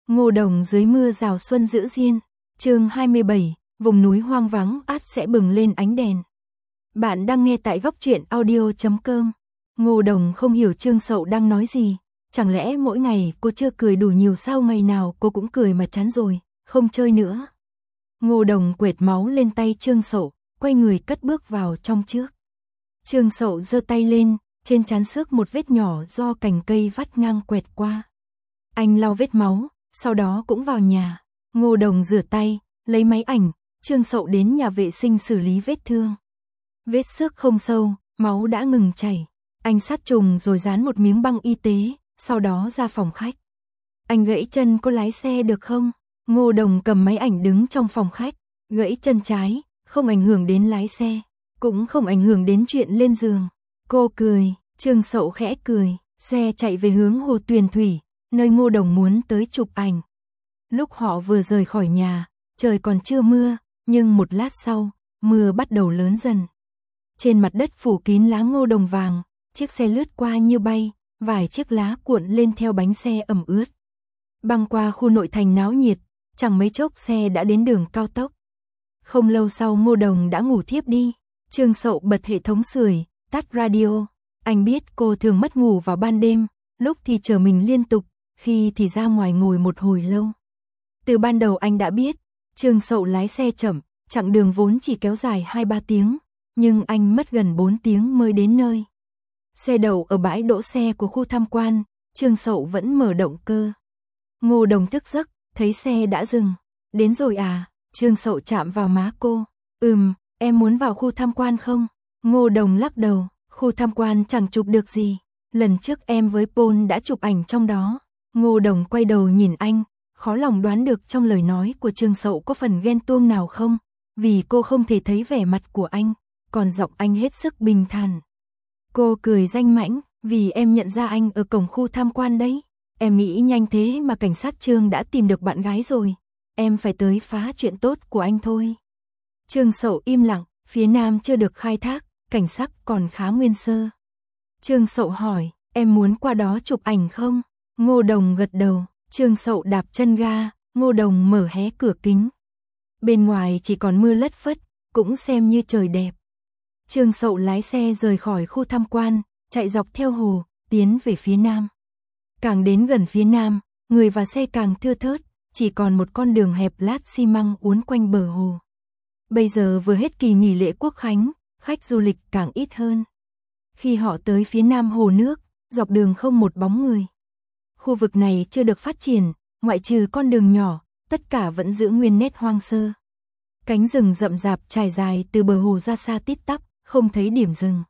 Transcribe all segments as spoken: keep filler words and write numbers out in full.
Ngô Đồng dưới mưa rào xuân giữ diên. Chương hai mươi bảy, vùng núi hoang vắng át sẽ bừng lên ánh đèn. Bạn đang nghe tại góc truyện audio chấm com. Ngô Đồng không hiểu Trương Sậu đang nói gì, chẳng lẽ mỗi ngày cô chưa cười đủ nhiều sao, ngày nào cô cũng cười mà chán rồi, không chơi nữa. Ngô Đồng quệt máu lên tay Trương Sậu, quay người cất bước vào trong trước. Trương Sậu giơ tay lên, trên trán xước một vết nhỏ do cành cây vắt ngang quẹt qua. Anh lau vết máu, sau đó cũng vào nhà. Ngô Đồng rửa tay, lấy máy ảnh, Trương Sậu đến nhà vệ sinh xử lý vết thương. Vết xước không sâu, máu đã ngừng chảy. Anh sát trùng rồi dán một miếng băng y tế, sau đó ra phòng khách. Anh gãy chân, có lái xe được không? Ngô Đồng cầm máy ảnh đứng trong phòng khách. Gãy chân trái, không ảnh hưởng đến lái xe, cũng không ảnh hưởng đến chuyện lên giường. Cô cười, Trương Sậu khẽ cười, xe chạy về hướng hồ Tuyền Thủy, nơi Ngô Đồng muốn tới chụp ảnh. Lúc họ vừa rời khỏi nhà, trời còn chưa mưa, nhưng một lát sau, mưa bắt đầu lớn dần. Trên mặt đất phủ kín lá ngô đồng vàng, chiếc xe lướt qua như bay, vài chiếc lá cuộn lên theo bánh xe ẩm ướt. Băng qua khu nội thành náo nhiệt, chẳng mấy chốc xe đã đến đường cao tốc. Không lâu sau Ngô Đồng đã ngủ thiếp đi. Trương Sậu bật hệ thống sưởi, tắt radio. Anh biết cô thường mất ngủ vào ban đêm, lúc thì chờ mình liên tục, khi thì ra ngoài ngồi một hồi lâu. Từ ban đầu anh đã biết, Trương Sậu lái xe chậm, chặng đường vốn chỉ kéo dài hai ba tiếng, nhưng anh mất gần bốn tiếng mới đến nơi. Xe đậu ở bãi đỗ xe của khu tham quan, Trương Sậu vẫn mở động cơ. Ngô Đồng thức giấc, thấy xe đã dừng. Đến rồi à? Trương Sậu chạm vào má cô. Ừm, em muốn vào khu tham quan không? Ngô Đồng lắc đầu, khu tham quan chẳng chụp được gì. Lần trước em với Paul đã chụp ảnh trong đó. Ngô Đồng quay đầu nhìn anh, khó lòng đoán được trong lời nói của Trương Sậu có phần ghen tuông nào không, vì cô không thể thấy vẻ mặt của anh, còn giọng anh hết sức bình thản. Cô cười danh mãnh, vì em nhận ra anh ở cổng khu tham quan đấy. Em nghĩ nhanh thế mà cảnh sát Trương đã tìm được bạn gái rồi. Em phải tới phá chuyện tốt của anh thôi. Trương Sậu im lặng, phía nam chưa được khai thác, cảnh sắc còn khá nguyên sơ. Trương Sậu hỏi, em muốn qua đó chụp ảnh không? Ngô Đồng gật đầu. Trương Sậu đạp chân ga, Ngô Đồng mở hé cửa kính. Bên ngoài chỉ còn mưa lất phất, cũng xem như trời đẹp. Trương Sậu lái xe rời khỏi khu tham quan, chạy dọc theo hồ, tiến về phía nam. Càng đến gần phía nam, người và xe càng thưa thớt, chỉ còn một con đường hẹp lát xi măng uốn quanh bờ hồ. Bây giờ vừa hết kỳ nghỉ lễ Quốc khánh, khách du lịch càng ít hơn. Khi họ tới phía nam hồ nước, dọc đường không một bóng người. Khu vực này chưa được phát triển, ngoại trừ con đường nhỏ, tất cả vẫn giữ nguyên nét hoang sơ. Cánh rừng rậm rạp trải dài từ bờ hồ ra xa tít tắp, không thấy điểm dừng.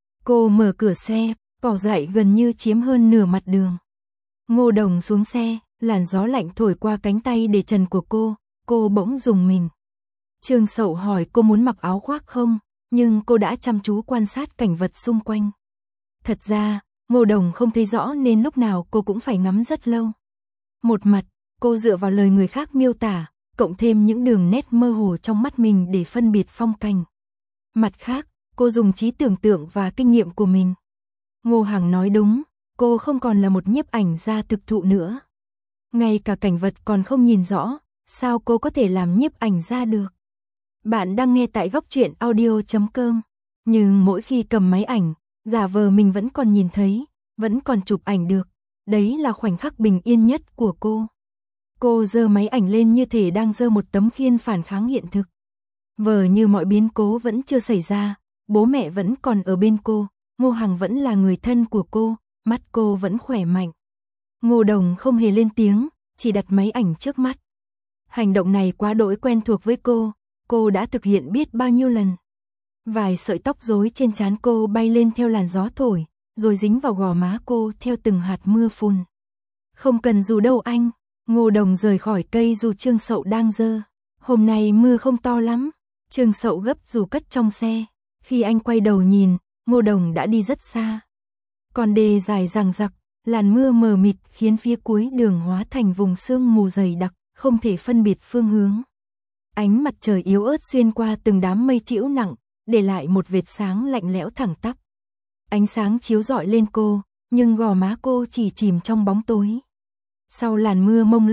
Cô mở cửa xe, cỏ dại gần như chiếm hơn nửa mặt đường. Ngô Đồng xuống xe, làn gió lạnh thổi qua cánh tay để trần của cô, cô bỗng rùng mình. Trương Sậu hỏi cô muốn mặc áo khoác không, nhưng cô đã chăm chú quan sát cảnh vật xung quanh. Thật ra, Ngô Đồng không thấy rõ nên lúc nào cô cũng phải ngắm rất lâu. Một mặt, cô dựa vào lời người khác miêu tả, cộng thêm những đường nét mơ hồ trong mắt mình để phân biệt phong cảnh. Mặt khác, cô dùng trí tưởng tượng và kinh nghiệm của mình. Ngô Hằng nói đúng, cô không còn là một nhiếp ảnh gia thực thụ nữa. Ngay cả cảnh vật còn không nhìn rõ, sao cô có thể làm nhiếp ảnh gia được? Bạn đang nghe tại góc truyện audio chấm com. Nhưng mỗi khi cầm máy ảnh, giả vờ mình vẫn còn nhìn thấy, vẫn còn chụp ảnh được. Đấy là khoảnh khắc bình yên nhất của cô. Cô giơ máy ảnh lên như thể đang giơ một tấm khiên phản kháng hiện thực. Vờ như mọi biến cố vẫn chưa xảy ra, bố mẹ vẫn còn ở bên cô, Ngô Hằng vẫn là người thân của cô, mắt cô vẫn khỏe mạnh. Ngô Đồng không hề lên tiếng, chỉ đặt máy ảnh trước mắt. Hành động này quá đỗi quen thuộc với cô, cô đã thực hiện biết bao nhiêu lần. Vài sợi tóc rối trên trán cô bay lên theo làn gió thổi, rồi dính vào gò má cô theo từng hạt mưa phùn. Không cần dù đâu anh. Ngô Đồng rời khỏi cây dù Trương Sậu đang dơ. Hôm nay mưa không to lắm. Trương Sậu gấp dù cất trong xe. Khi anh quay đầu nhìn, Ngô Đồng đã đi rất xa. Con đê dài dằng dặc, làn mưa mờ mịt khiến phía cuối đường hóa thành vùng sương mù dày đặc, không thể phân biệt phương hướng. Ánh mặt trời yếu ớt xuyên qua từng đám mây trĩu nặng, để lại một vệt sáng lạnh lẽo thẳng tắp. Ánh sáng chiếu rọi lên cô, nhưng gò má cô chỉ chìm trong bóng tối. Sau làn mưa mông lung,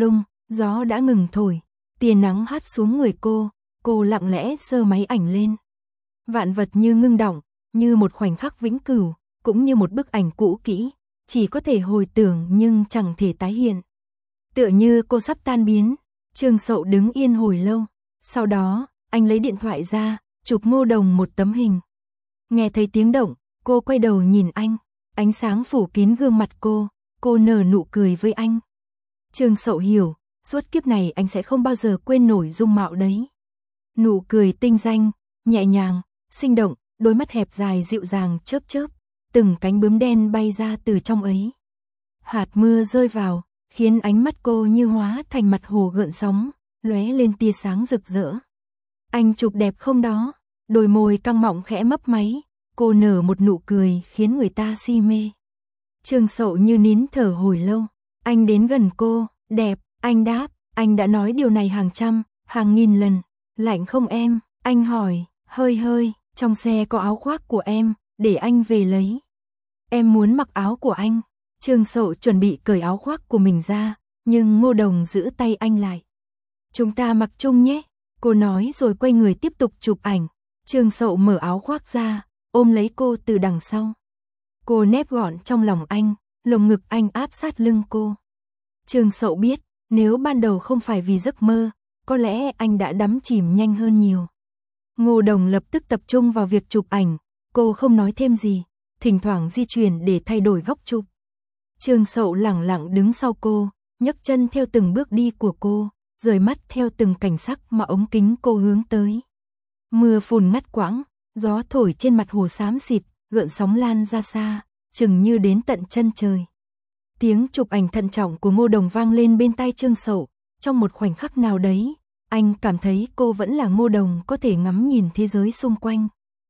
Gió đã ngừng thổi, tia nắng hắt xuống người cô, cô lặng lẽ giơ máy ảnh lên. Vạn vật như ngưng đọng, như một khoảnh khắc vĩnh cửu, cũng như một bức ảnh cũ kỹ, chỉ có thể hồi tưởng nhưng chẳng thể tái hiện. Tựa như cô sắp tan biến, Trương Sậu đứng yên hồi lâu, sau đó, anh lấy điện thoại ra, chụp Ngô Đồng một tấm hình. Nghe thấy tiếng động, cô quay đầu nhìn anh, ánh sáng phủ kín gương mặt cô, cô nở nụ cười với anh. Trương Sậu hiểu, suốt kiếp này anh sẽ không bao giờ quên nổi dung mạo đấy. Nụ cười tinh danh, nhẹ nhàng, sinh động, đôi mắt hẹp dài dịu dàng chớp chớp, từng cánh bướm đen bay ra từ trong ấy. Hạt mưa rơi vào, khiến ánh mắt cô như hóa thành mặt hồ gợn sóng, lóe lên tia sáng rực rỡ. Anh chụp đẹp không đó? Đôi môi căng mọng khẽ mấp máy, cô nở một nụ cười khiến người ta si mê. Trương Sậu như nín thở hồi lâu, anh đến gần cô, đẹp, anh đáp, anh đã nói điều này hàng trăm, hàng nghìn lần. Lạnh không em? Anh hỏi, hơi hơi, trong xe có áo khoác của em, để anh về lấy. Em muốn mặc áo của anh. Trương Sậu chuẩn bị cởi áo khoác của mình ra, nhưng Ngô Đồng giữ tay anh lại. Chúng ta mặc chung nhé, cô nói rồi quay người tiếp tục chụp ảnh. Trương Sậu mở áo khoác ra, ôm lấy cô từ đằng sau. Cô nép gọn trong lòng anh, lồng ngực anh áp sát lưng cô. Trương Sậu biết, nếu ban đầu không phải vì giấc mơ, có lẽ anh đã đắm chìm nhanh hơn nhiều. Ngô Đồng lập tức tập trung vào việc chụp ảnh, cô không nói thêm gì, thỉnh thoảng di chuyển để thay đổi góc chụp. Trương Sậu lẳng lặng đứng sau cô, nhấc chân theo từng bước đi của cô, rời mắt theo từng cảnh sắc mà ống kính cô hướng tới. Mưa phùn ngắt quãng, gió thổi trên mặt hồ xám xịt, gợn sóng lan ra xa, chừng như đến tận chân trời. Tiếng chụp ảnh thận trọng của Ngô Đồng vang lên bên tai Trương Sậu, trong một khoảnh khắc nào đấy, anh cảm thấy cô vẫn là Ngô Đồng có thể ngắm nhìn thế giới xung quanh.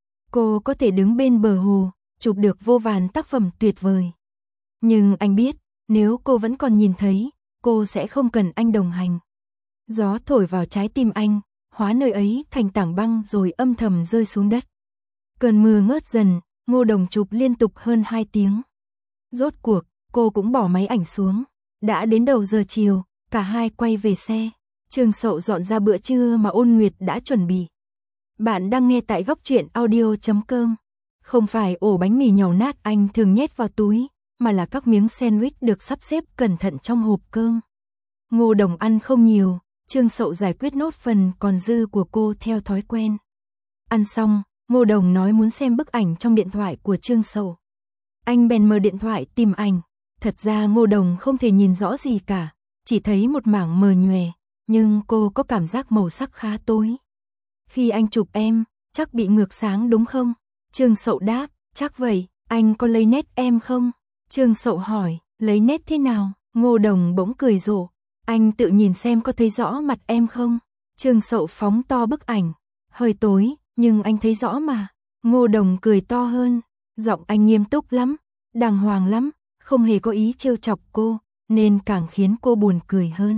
Cô có thể đứng bên bờ hồ, chụp được vô vàn tác phẩm tuyệt vời. Nhưng anh biết, nếu cô vẫn còn nhìn thấy, cô sẽ không cần anh đồng hành. Gió thổi vào trái tim anh, hóa nơi ấy thành tảng băng rồi âm thầm rơi xuống đất. Cơn mưa ngớt dần, Ngô Đồng chụp liên tục hơn hai tiếng. Rốt cuộc, cô cũng bỏ máy ảnh xuống. Đã đến đầu giờ chiều, cả hai quay về xe. Trương Sậu dọn ra bữa trưa mà Ôn Nguyệt đã chuẩn bị. Bạn đang nghe tại góc truyện audio chấm com. Không phải ổ bánh mì nhàu nát anh thường nhét vào túi, mà là các miếng sandwich được sắp xếp cẩn thận trong hộp cơm. Ngô Đồng ăn không nhiều, Trương Sậu giải quyết nốt phần còn dư của cô theo thói quen. Ăn xong, Ngô Đồng nói muốn xem bức ảnh trong điện thoại của Trương Sậu. Anh bèn mở điện thoại tìm ảnh. Thật ra Ngô Đồng không thể nhìn rõ gì cả, chỉ thấy một mảng mờ nhòe, nhưng cô có cảm giác màu sắc khá tối. Khi anh chụp em, chắc bị ngược sáng đúng không? Trương Sậu đáp, chắc vậy, anh có lấy nét em không? Trương Sậu hỏi, lấy nét thế nào? Ngô Đồng bỗng cười rộ, anh tự nhìn xem có thấy rõ mặt em không? Trương Sậu phóng to bức ảnh, hơi tối, nhưng anh thấy rõ mà. Ngô Đồng cười to hơn, giọng anh nghiêm túc lắm, đàng hoàng lắm, không hề có ý trêu chọc cô, nên càng khiến cô buồn cười hơn.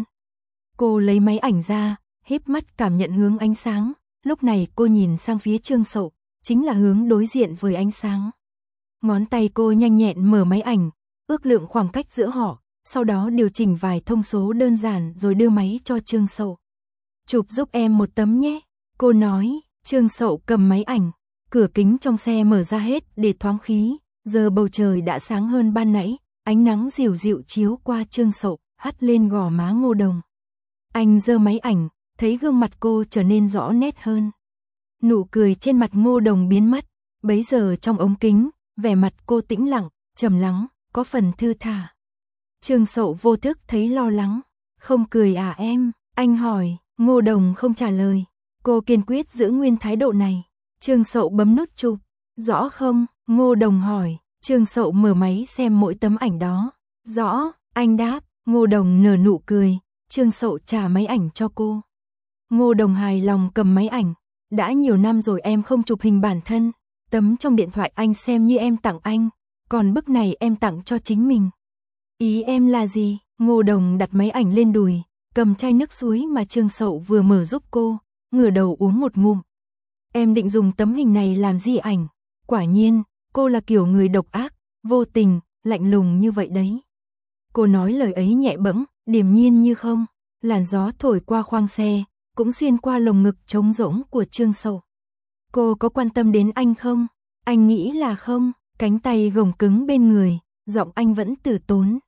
Cô lấy máy ảnh ra, híp mắt cảm nhận hướng ánh sáng, lúc này cô nhìn sang phía Trương Sậu, chính là hướng đối diện với ánh sáng. Ngón tay cô nhanh nhẹn mở máy ảnh, ước lượng khoảng cách giữa họ, sau đó điều chỉnh vài thông số đơn giản rồi đưa máy cho Trương Sậu. Chụp giúp em một tấm nhé, cô nói. Trương Sậu cầm máy ảnh, cửa kính trong xe mở ra hết để thoáng khí, giờ bầu trời đã sáng hơn ban nãy, ánh nắng dịu dịu chiếu qua Trương Sậu, hắt lên gò má Ngô Đồng. Anh giơ máy ảnh, thấy gương mặt cô trở nên rõ nét hơn. Nụ cười trên mặt Ngô Đồng biến mất, bấy giờ trong ống kính, vẻ mặt cô tĩnh lặng, trầm lắng, có phần thư thả. Trương Sậu vô thức thấy lo lắng, không cười à em, anh hỏi. Ngô Đồng không trả lời, cô kiên quyết giữ nguyên thái độ này. Trương Sậu bấm nút chụp, rõ không? Ngô Đồng hỏi. Trương Sậu mở máy xem mỗi tấm ảnh đó. Rõ, anh đáp. Ngô Đồng nở nụ cười, Trương Sậu trả máy ảnh cho cô. Ngô Đồng hài lòng cầm máy ảnh. Đã nhiều năm rồi em không chụp hình bản thân, tấm trong điện thoại anh xem như em tặng anh, còn bức này em tặng cho chính mình. Ý em là gì? Ngô Đồng đặt máy ảnh lên đùi, cầm chai nước suối mà Trương Sậu vừa mở giúp cô, ngửa đầu uống một ngụm. Em định dùng tấm hình này làm gì ảnh? Quả nhiên, cô là kiểu người độc ác, vô tình, lạnh lùng như vậy đấy. Cô nói lời ấy nhẹ bẫng, điềm nhiên như không. Làn gió thổi qua khoang xe, cũng xuyên qua lồng ngực trống rỗng của Trương Sậu. Cô có quan tâm đến anh không? Anh nghĩ là không, cánh tay gồng cứng bên người, giọng anh vẫn từ tốn.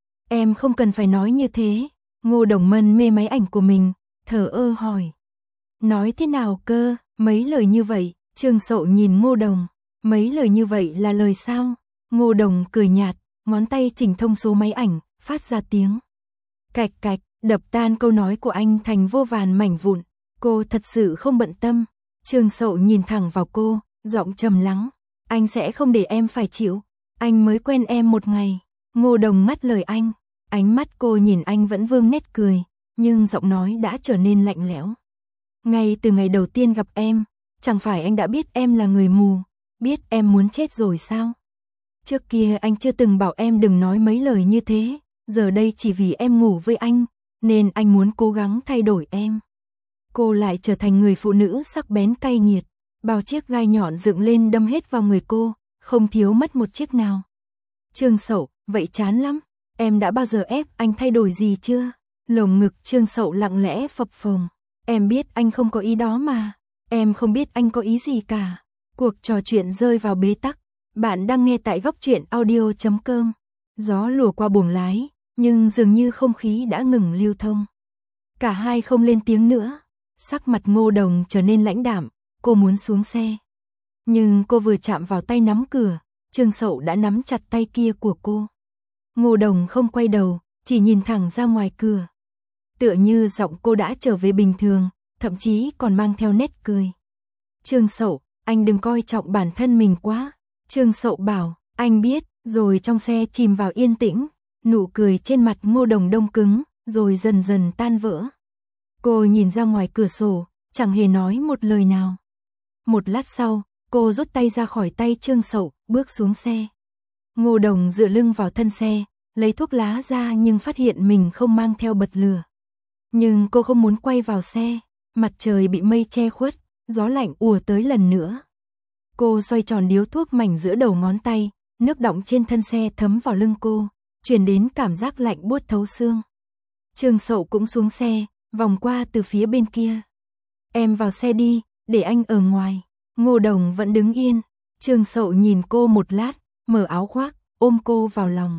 Em không cần phải nói như thế. Ngô Đồng mân mê máy ảnh của mình, thở ơ hỏi. Nói thế nào cơ, mấy lời như vậy, Trương Sậu nhìn Ngô Đồng. Mấy lời như vậy là lời sao? Ngô Đồng cười nhạt, ngón tay chỉnh thông số máy ảnh, phát ra tiếng. Cạch cạch, đập tan câu nói của anh thành vô vàn mảnh vụn. Cô thật sự không bận tâm. Trương Sậu nhìn thẳng vào cô, giọng trầm lắng. Anh sẽ không để em phải chịu. Anh mới quen em một ngày. Ngô Đồng ngắt lời anh. Ánh mắt cô nhìn anh vẫn vương nét cười, nhưng giọng nói đã trở nên lạnh lẽo. Ngay từ ngày đầu tiên gặp em, chẳng phải anh đã biết em là người mù, biết em muốn chết rồi sao? Trước kia anh chưa từng bảo em đừng nói mấy lời như thế, giờ đây chỉ vì em ngủ với anh, nên anh muốn cố gắng thay đổi em. Cô lại trở thành người phụ nữ sắc bén cay nghiệt, bao chiếc gai nhọn dựng lên đâm hết vào người cô, không thiếu mất một chiếc nào. Trương Sậu, vậy chán lắm, em đã bao giờ ép anh thay đổi gì chưa? Lồng ngực Trương Sậu lặng lẽ phập phồng. Em biết anh không có ý đó mà, em không biết anh có ý gì cả. Cuộc trò chuyện rơi vào bế tắc. Bạn đang nghe tại góc truyện audio chấm com. Gió lùa qua buồng lái, nhưng dường như không khí đã ngừng lưu thông. Cả hai không lên tiếng nữa. Sắc mặt Ngô Đồng trở nên lãnh đạm, cô muốn xuống xe. Nhưng cô vừa chạm vào tay nắm cửa, Trương Sậu đã nắm chặt tay kia của cô. Ngô Đồng không quay đầu, chỉ nhìn thẳng ra ngoài cửa. Tựa như giọng cô đã trở về bình thường, thậm chí còn mang theo nét cười. Trương Sậu, anh đừng coi trọng bản thân mình quá. Trương Sậu bảo, anh biết, rồi trong xe chìm vào yên tĩnh. Nụ cười trên mặt Ngô Đồng đông cứng, rồi dần dần tan vỡ. Cô nhìn ra ngoài cửa sổ, chẳng hề nói một lời nào. Một lát sau, cô rút tay ra khỏi tay Trương Sậu, bước xuống xe. Ngô Đồng dựa lưng vào thân xe, lấy thuốc lá ra nhưng phát hiện mình không mang theo bật lửa. Nhưng cô không muốn quay vào xe, mặt trời bị mây che khuất, gió lạnh ùa tới lần nữa. Cô xoay tròn điếu thuốc mảnh giữa đầu ngón tay, nước đọng trên thân xe thấm vào lưng cô, truyền đến cảm giác lạnh buốt thấu xương. Trương Sậu cũng xuống xe, vòng qua từ phía bên kia. Em vào xe đi, để anh ở ngoài. Ngô Đồng vẫn đứng yên. Trương Sậu nhìn cô một lát, mở áo khoác, ôm cô vào lòng.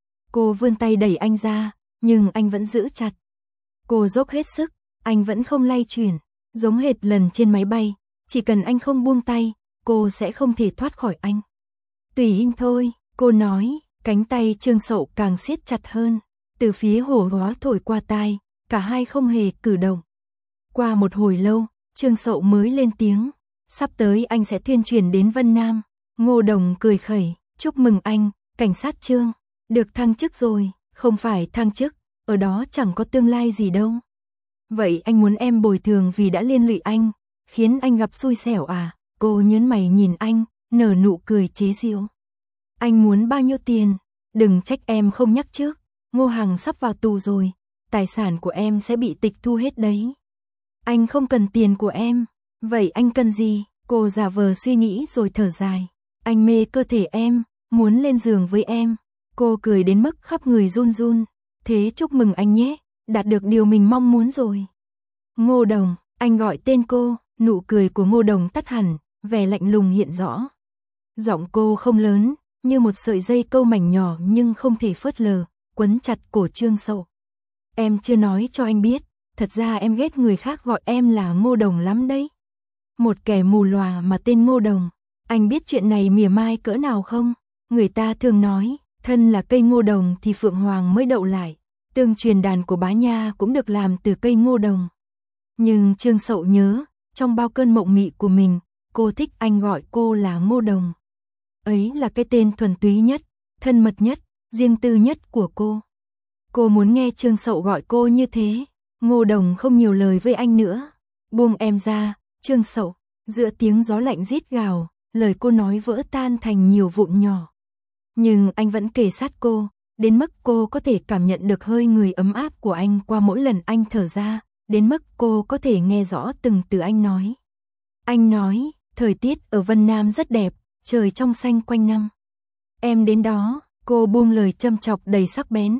Cô vươn tay đẩy anh ra, nhưng anh vẫn giữ chặt. Cô dốc hết sức, anh vẫn không lay chuyển, giống hệt lần trên máy bay, chỉ cần anh không buông tay, cô sẽ không thể thoát khỏi anh. Tùy anh thôi, cô nói, cánh tay Trương Sậu càng siết chặt hơn, từ phía hồ hóa thổi qua tai, cả hai không hề cử động. Qua một hồi lâu, Trương Sậu mới lên tiếng, sắp tới anh sẽ thuyên truyền đến Vân Nam. Ngô Đồng cười khẩy, chúc mừng anh, cảnh sát Trương, được thăng chức rồi, không phải thăng chức, ở đó chẳng có tương lai gì đâu. Vậy anh muốn em bồi thường vì đã liên lụy anh, khiến anh gặp xui xẻo à? Cô nhớn mày nhìn anh, nở nụ cười chế giễu. Anh muốn bao nhiêu tiền? Đừng trách em không nhắc trước, Ngô Hằng sắp vào tù rồi, tài sản của em sẽ bị tịch thu hết đấy. Anh không cần tiền của em, vậy anh cần gì? Cô giả vờ suy nghĩ rồi thở dài. Anh mê cơ thể em, muốn lên giường với em. Cô cười đến mức khắp người run run. Thế chúc mừng anh nhé, đạt được điều mình mong muốn rồi. Ngô Đồng, anh gọi tên cô, nụ cười của Ngô Đồng tắt hẳn, vẻ lạnh lùng hiện rõ. Giọng cô không lớn, như một sợi dây câu mảnh nhỏ nhưng không thể phớt lờ, quấn chặt cổ Trương Sậu. Em chưa nói cho anh biết, thật ra em ghét người khác gọi em là Ngô Đồng lắm đấy. Một kẻ mù lòa mà tên Ngô Đồng. Anh biết chuyện này mỉa mai cỡ nào không? Người ta thường nói, thân là cây ngô đồng thì phượng hoàng mới đậu lại. Tương truyền đàn của Bá Nha cũng được làm từ cây ngô đồng. Nhưng Trương Sậu nhớ, trong bao cơn mộng mị của mình, cô thích anh gọi cô là Ngô Đồng. Ấy là cái tên thuần túy nhất, thân mật nhất, riêng tư nhất của cô. Cô muốn nghe Trương Sậu gọi cô như thế. Ngô Đồng không nhiều lời với anh nữa. Buông em ra, Trương Sậu. Giữa tiếng gió lạnh rít gào, lời cô nói vỡ tan thành nhiều vụn nhỏ. Nhưng anh vẫn kề sát cô, đến mức cô có thể cảm nhận được hơi người ấm áp của anh qua mỗi lần anh thở ra, đến mức cô có thể nghe rõ từng từ anh nói. Anh nói, thời tiết ở Vân Nam rất đẹp, trời trong xanh quanh năm. Em đến đó, cô buông lời châm chọc đầy sắc bén.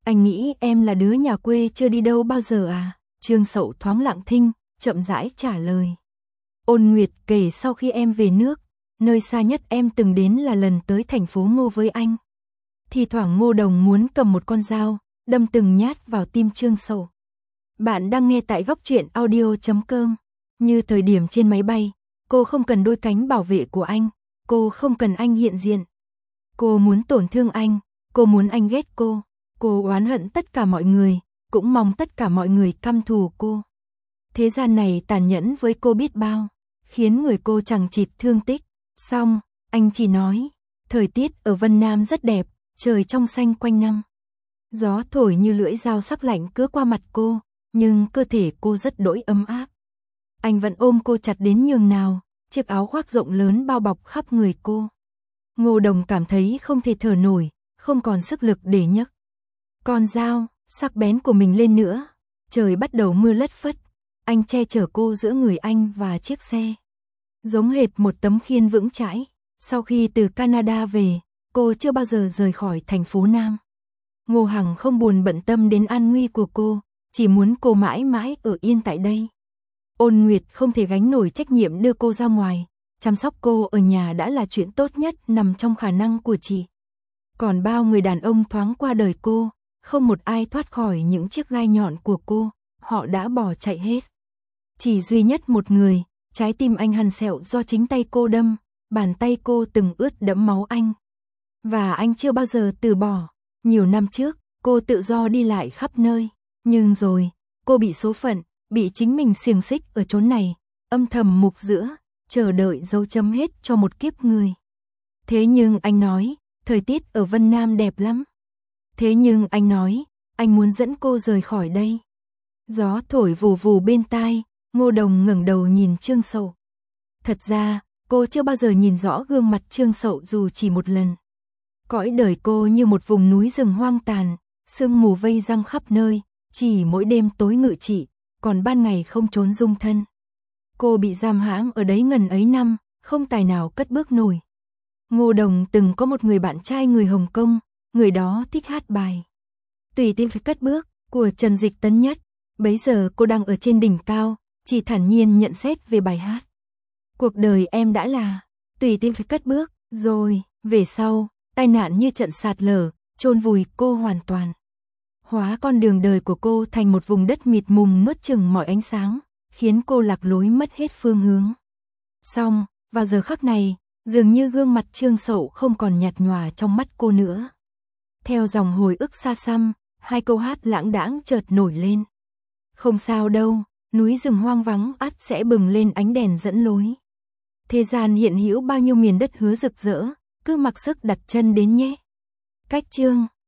Anh nghĩ em là đứa nhà quê chưa đi đâu bao giờ à? Trương Sậu thoáng lặng thinh, chậm rãi trả lời. Ôn Nguyệt kể sau khi em về nước, nơi xa nhất em từng đến là lần tới thành phố Ngô với anh. Thì thoảng Ngô Đồng muốn cầm một con dao, đâm từng nhát vào tim Trương Sậu. Bạn đang nghe tại góc truyện audio chấm com. Như thời điểm trên máy bay, cô không cần đôi cánh bảo vệ của anh, cô không cần anh hiện diện. Cô muốn tổn thương anh, cô muốn anh ghét cô, cô oán hận tất cả mọi người, cũng mong tất cả mọi người căm thù cô. Thế gian này tàn nhẫn với cô biết bao, khiến người cô chẳng chịt thương tích. Xong, anh chỉ nói, thời tiết ở Vân Nam rất đẹp, trời trong xanh quanh năm. Gió thổi như lưỡi dao sắc lạnh cứa qua mặt cô, nhưng cơ thể cô rất đỗi ấm áp. Anh vẫn ôm cô chặt đến nhường nào, chiếc áo khoác rộng lớn bao bọc khắp người cô. Ngô Đồng cảm thấy không thể thở nổi, không còn sức lực để nhấc con dao sắc bén của mình lên nữa. Trời bắt đầu mưa lất phất, anh che chở cô giữa người anh và chiếc xe. Giống hệt một tấm khiên vững chãi. Sau khi từ Canada về, cô chưa bao giờ rời khỏi thành phố Nam. Ngô Hằng không buồn bận tâm đến an nguy của cô, chỉ muốn cô mãi mãi ở yên tại đây. Ôn Nguyệt không thể gánh nổi trách nhiệm đưa cô ra ngoài, chăm sóc cô ở nhà đã là chuyện tốt nhất nằm trong khả năng của chị. Còn bao người đàn ông thoáng qua đời cô, không một ai thoát khỏi những chiếc gai nhọn của cô, họ đã bỏ chạy hết. Chỉ duy nhất một người, trái tim anh hằn sẹo do chính tay cô đâm, bàn tay cô từng ướt đẫm máu anh. Và anh chưa bao giờ từ bỏ. Nhiều năm trước, cô tự do đi lại khắp nơi, nhưng rồi, cô bị số phận, bị chính mình xiềng xích ở chốn này, âm thầm mục giữa, chờ đợi dấu chấm hết cho một kiếp người. Thế nhưng anh nói, thời tiết ở Vân Nam đẹp lắm. Thế nhưng anh nói, anh muốn dẫn cô rời khỏi đây. Gió thổi vù vù bên tai, Ngô Đồng ngẩng đầu nhìn Trương Sậu. Thật ra, cô chưa bao giờ nhìn rõ gương mặt Trương Sậu dù chỉ một lần. Cõi đời cô như một vùng núi rừng hoang tàn, sương mù vây răng khắp nơi, chỉ mỗi đêm tối ngự trị, còn ban ngày không trốn dung thân. Cô bị giam hãm ở đấy ngần ấy năm, không tài nào cất bước nổi. Ngô Đồng từng có một người bạn trai người Hồng Kông, người đó thích hát bài Tùy Tim Phải Cất Bước của Trần Dịch Tấn Nhất. Bấy giờ cô đang ở trên đỉnh cao, chỉ thản nhiên nhận xét về bài hát. Cuộc đời em đã là Tùy Tim Phải Cất Bước, rồi, về sau, tai nạn như trận sạt lở, chôn vùi cô hoàn toàn. Hóa con đường đời của cô thành một vùng đất mịt mùng nuốt chửng mọi ánh sáng, khiến cô lạc lối mất hết phương hướng. Xong, vào giờ khắc này, dường như gương mặt Trương Sậu không còn nhạt nhòa trong mắt cô nữa. Theo dòng hồi ức xa xăm, hai câu hát lãng đãng chợt nổi lên. Không sao đâu, núi rừng hoang vắng ắt sẽ bừng lên ánh đèn dẫn lối. Thế gian hiện hữu bao nhiêu miền đất hứa rực rỡ, cứ mặc sức đặt chân đến nhé. Cách chương